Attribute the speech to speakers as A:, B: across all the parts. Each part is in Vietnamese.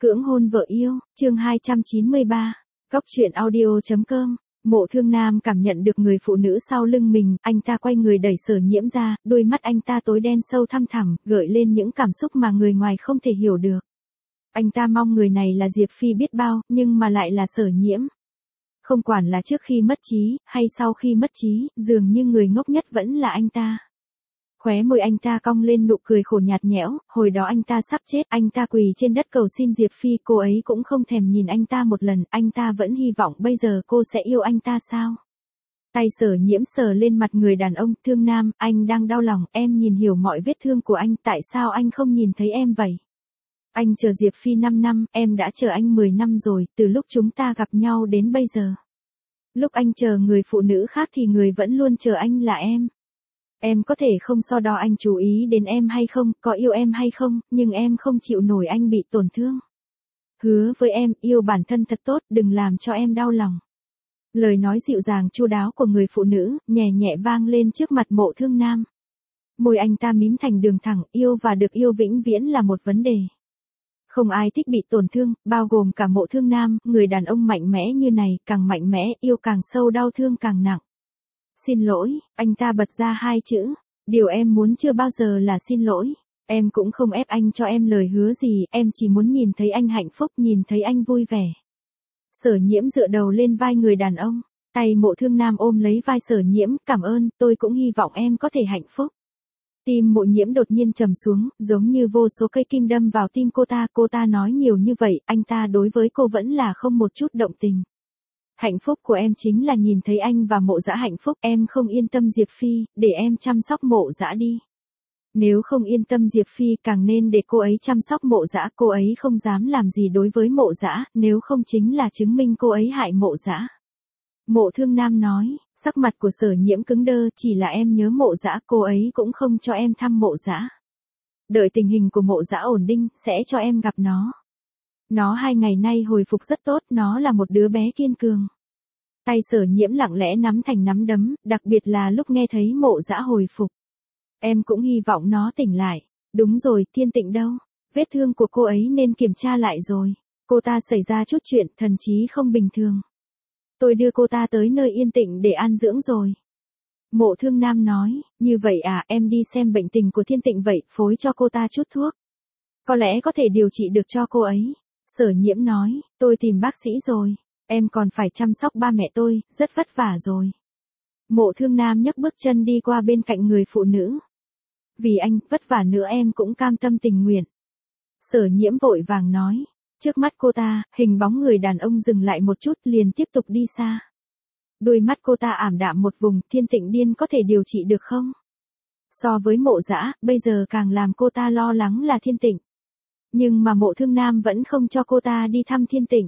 A: Cưỡng hôn vợ yêu, chương 293, Cóc truyện audio.com. Mộ Thương Nam cảm nhận được người phụ nữ sau lưng mình, anh ta quay người đẩy Sở Nhiễm ra, đôi mắt anh ta tối đen sâu thăm thẳm, gợi lên những cảm xúc mà người ngoài không thể hiểu được. Anh ta mong người này là Diệp Phi biết bao, nhưng mà lại là Sở Nhiễm. Không quản là trước khi mất trí, hay sau khi mất trí, dường như người ngốc nhất vẫn là anh ta. Khóe môi anh ta cong lên nụ cười khổ nhạt nhẽo, hồi đó anh ta sắp chết, anh ta quỳ trên đất cầu xin Diệp Phi, cô ấy cũng không thèm nhìn anh ta một lần, anh ta vẫn hy vọng bây giờ cô sẽ yêu anh ta sao? Tay Sở Nhiễm sờ lên mặt người đàn ông, Thương Nam, anh đang đau lòng, em nhìn hiểu mọi vết thương của anh, tại sao anh không nhìn thấy em vậy? Anh chờ Diệp Phi 5 năm, em đã chờ anh 10 năm rồi, từ lúc chúng ta gặp nhau đến bây giờ. Lúc anh chờ người phụ nữ khác thì người vẫn luôn chờ anh là em. Em có thể không so đo anh chú ý đến em hay không, có yêu em hay không, nhưng em không chịu nổi anh bị tổn thương. Hứa với em, yêu bản thân thật tốt, đừng làm cho em đau lòng. Lời nói dịu dàng chu đáo của người phụ nữ, nhẹ nhẹ vang lên trước mặt Mộ Thương Nam. Môi anh ta mím thành đường thẳng, yêu và được yêu vĩnh viễn là một vấn đề. Không ai thích bị tổn thương, bao gồm cả Mộ Thương Nam, người đàn ông mạnh mẽ như này, càng mạnh mẽ, yêu càng sâu, đau thương càng nặng. Xin lỗi, anh ta bật ra hai chữ. Điều em muốn chưa bao giờ là xin lỗi. Em cũng không ép anh cho em lời hứa gì, em chỉ muốn nhìn thấy anh hạnh phúc, nhìn thấy anh vui vẻ. Sở Nhiễm dựa đầu lên vai người đàn ông. Tay Mộ Thương Nam ôm lấy vai Sở Nhiễm, cảm ơn, tôi cũng hy vọng em có thể hạnh phúc. Tim Mộ Nhiễm đột nhiên trầm xuống, giống như vô số cây kim đâm vào tim cô ta nói nhiều như vậy, anh ta đối với cô vẫn là không một chút động tình. Hạnh phúc của em chính là nhìn thấy anh và Mộ Dã hạnh phúc, em không yên tâm Diệp Phi, để em chăm sóc Mộ Dã đi. Nếu không yên tâm Diệp Phi càng nên để cô ấy chăm sóc Mộ Dã, cô ấy không dám làm gì đối với Mộ Dã, nếu không chính là chứng minh cô ấy hại Mộ Dã. Mộ Thương Nam nói, sắc mặt của Sở Nhiễm cứng đơ, chỉ là em nhớ Mộ Dã, cô ấy cũng không cho em thăm Mộ Dã. Đợi tình hình của Mộ Dã ổn định, sẽ cho em gặp nó. Nó 2 ngày nay hồi phục rất tốt, nó là một đứa bé kiên cường. Tay Sở Nhiễm lặng lẽ nắm thành nắm đấm, đặc biệt là lúc nghe thấy Mộ Dã hồi phục. Em cũng hy vọng nó tỉnh lại. Đúng rồi, Thiên Tịnh đâu? Vết thương của cô ấy nên kiểm tra lại rồi. Cô ta xảy ra chút chuyện, thần trí không bình thường. Tôi đưa cô ta tới nơi yên tĩnh để an dưỡng rồi. Mộ Thương Nam nói, như vậy à, em đi xem bệnh tình của Thiên Tịnh vậy, phối cho cô ta chút thuốc. Có lẽ có thể điều trị được cho cô ấy. Sở Nhiễm nói, tôi tìm bác sĩ rồi. Em còn phải chăm sóc ba mẹ tôi, rất vất vả rồi. Mộ Thương Nam nhấc bước chân đi qua bên cạnh người phụ nữ. Vì anh, vất vả nữa em cũng cam tâm tình nguyện. Sở Nhiễm vội vàng nói. Trước mắt cô ta, hình bóng người đàn ông dừng lại một chút liền tiếp tục đi xa. Đôi mắt cô ta ảm đạm một vùng, Thiên Tịnh điên có thể điều trị được không? So với Mộ Dã, bây giờ càng làm cô ta lo lắng là Thiên Tịnh. Nhưng mà Mộ Thương Nam vẫn không cho cô ta đi thăm Thiên Tịnh.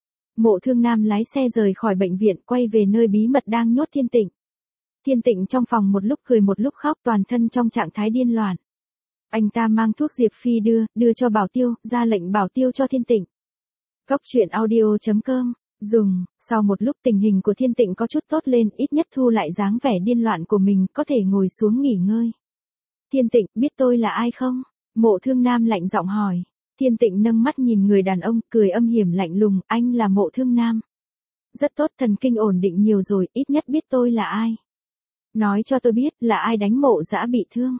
A: Mộ Thương Nam lái xe rời khỏi bệnh viện, quay về nơi bí mật đang nhốt Thiên Tịnh. Thiên Tịnh trong phòng một lúc cười một lúc khóc, toàn thân trong trạng thái điên loạn. Anh ta mang thuốc Diệp Phi đưa cho Bảo Tiêu, ra lệnh Bảo Tiêu cho Thiên Tịnh. Cóc truyện audio.com. Dùng, sau một lúc tình hình của Thiên Tịnh có chút tốt lên, ít nhất thu lại dáng vẻ điên loạn của mình, có thể ngồi xuống nghỉ ngơi. Thiên Tịnh, biết tôi là ai không? Mộ Thương Nam lạnh giọng hỏi. Thiên Tịnh nâng mắt nhìn người đàn ông, cười âm hiểm lạnh lùng, anh là Mộ Thương Nam. Rất tốt, thần kinh ổn định nhiều rồi, ít nhất biết tôi là ai. Nói cho tôi biết, là ai đánh Mộ Dã bị thương.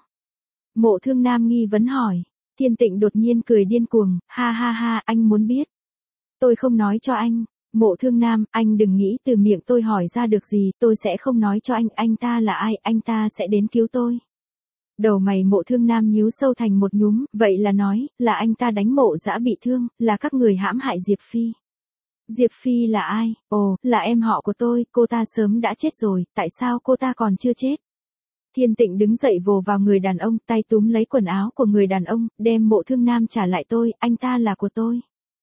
A: Mộ Thương Nam nghi vấn hỏi. Thiên Tịnh đột nhiên cười điên cuồng, ha ha ha, anh muốn biết. Tôi không nói cho anh. Mộ Thương Nam, anh đừng nghĩ từ miệng tôi hỏi ra được gì, tôi sẽ không nói cho anh ta là ai, anh ta sẽ đến cứu tôi. Đầu mày Mộ Thương Nam nhíu sâu thành một nhúm, vậy là nói, là anh ta đánh Mộ Dã bị thương, là các người hãm hại Diệp Phi. Diệp Phi là ai? Ồ, là em họ của tôi, cô ta sớm đã chết rồi, tại sao cô ta còn chưa chết? Thiên Tịnh đứng dậy vồ vào người đàn ông, tay túm lấy quần áo của người đàn ông, đem Mộ Thương Nam trả lại tôi, anh ta là của tôi.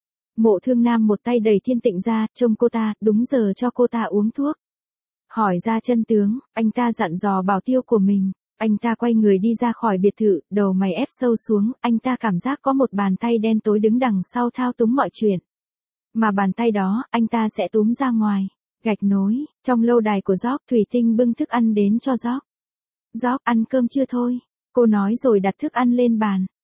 A: Mộ Thương Nam một tay đẩy Thiên Tịnh ra, trông cô ta, đúng giờ cho cô ta uống thuốc. Hỏi ra chân tướng, anh ta dặn dò Bảo Tiêu của mình. Anh ta quay người đi ra khỏi biệt thự, đầu mày ép sâu xuống, anh ta cảm giác có một bàn tay đen tối đứng đằng sau thao túng mọi chuyện. Mà bàn tay đó, anh ta sẽ túm ra ngoài. Gạch nối, trong lâu đài của Gióc, Thủy Tinh bưng thức ăn đến cho Gióc. Gióc, ăn cơm chưa thôi? Cô nói rồi đặt thức ăn lên bàn.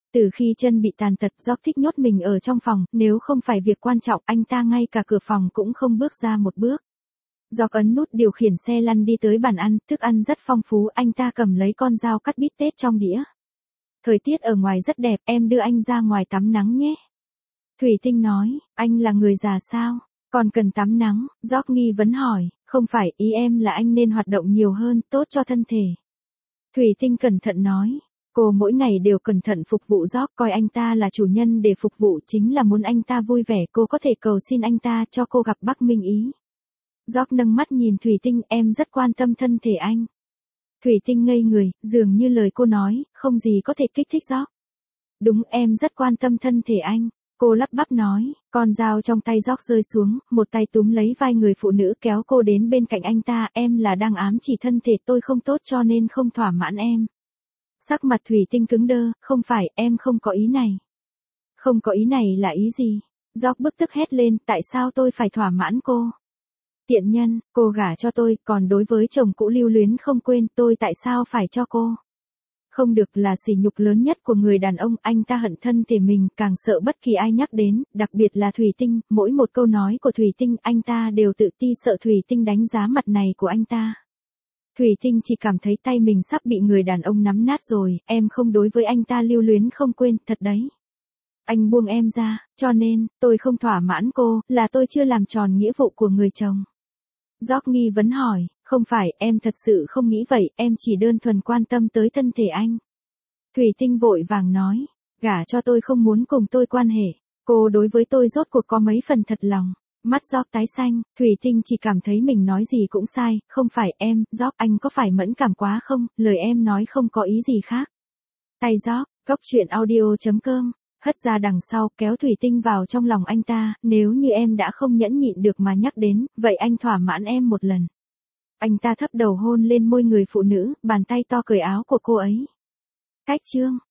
A: Từ khi chân bị tàn tật, George thích nhốt mình ở trong phòng, nếu không phải việc quan trọng, anh ta ngay cả cửa phòng cũng không bước ra một bước. George ấn nút điều khiển xe lăn đi tới bàn ăn, thức ăn rất phong phú, anh ta cầm lấy con dao cắt bít tết trong đĩa. Thời tiết ở ngoài rất đẹp, em đưa anh ra ngoài tắm nắng nhé. Thủy Tinh nói, anh là người già sao? Còn cần tắm nắng, George nghi vấn hỏi, không phải, ý em là anh nên hoạt động nhiều hơn, tốt cho thân thể. Thủy Tinh cẩn thận nói, cô mỗi ngày đều cẩn thận phục vụ George, coi anh ta là chủ nhân để phục vụ, chính là muốn anh ta vui vẻ, cô có thể cầu xin anh ta cho cô gặp Bắc Minh Ý. George nâng mắt nhìn Thủy Tinh, em rất quan tâm thân thể anh. Thủy Tinh ngây người, dường như lời cô nói, không gì có thể kích thích George. Đúng, em rất quan tâm thân thể anh. Cô lắp bắp nói, con dao trong tay George rơi xuống, một tay túm lấy vai người phụ nữ kéo cô đến bên cạnh anh ta, em là đang ám chỉ thân thể tôi không tốt cho nên không thỏa mãn em. Sắc mặt Thủy Tinh cứng đơ, không phải, em không có ý này. Không có ý này là ý gì? George bực tức hét lên, tại sao tôi phải thỏa mãn cô? Tiện nhân, cô gả cho tôi, còn đối với chồng cũ lưu luyến không quên, tôi tại sao phải cho cô? Không được, là sỉ nhục lớn nhất của người đàn ông, anh ta hận thân thể mình, càng sợ bất kỳ ai nhắc đến, đặc biệt là Thủy Tinh, mỗi một câu nói của Thủy Tinh, anh ta đều tự ti, sợ Thủy Tinh đánh giá mặt này của anh ta. Thủy Tinh chỉ cảm thấy tay mình sắp bị người đàn ông nắm nát rồi, em không đối với anh ta lưu luyến không quên, thật đấy. Anh buông em ra, cho nên, tôi không thỏa mãn cô, là tôi chưa làm tròn nghĩa vụ của người chồng. George nghi vấn hỏi, không phải, em thật sự không nghĩ vậy, em chỉ đơn thuần quan tâm tới thân thể anh. Thủy Tinh vội vàng nói, gả cho tôi không muốn cùng tôi quan hệ, cô đối với tôi rốt cuộc có mấy phần thật lòng. Mắt George tái xanh, Thủy Tinh chỉ cảm thấy mình nói gì cũng sai, không phải em, George, anh có phải mẫn cảm quá không, lời em nói không có ý gì khác. Tay George, Cốc truyện audio.com. Hất ra đằng sau, kéo Thủy Tinh vào trong lòng anh ta, nếu như em đã không nhẫn nhịn được mà nhắc đến, vậy anh thỏa mãn em một lần. Anh ta thấp đầu hôn lên môi người phụ nữ, bàn tay to cởi áo của cô ấy. Cách chương.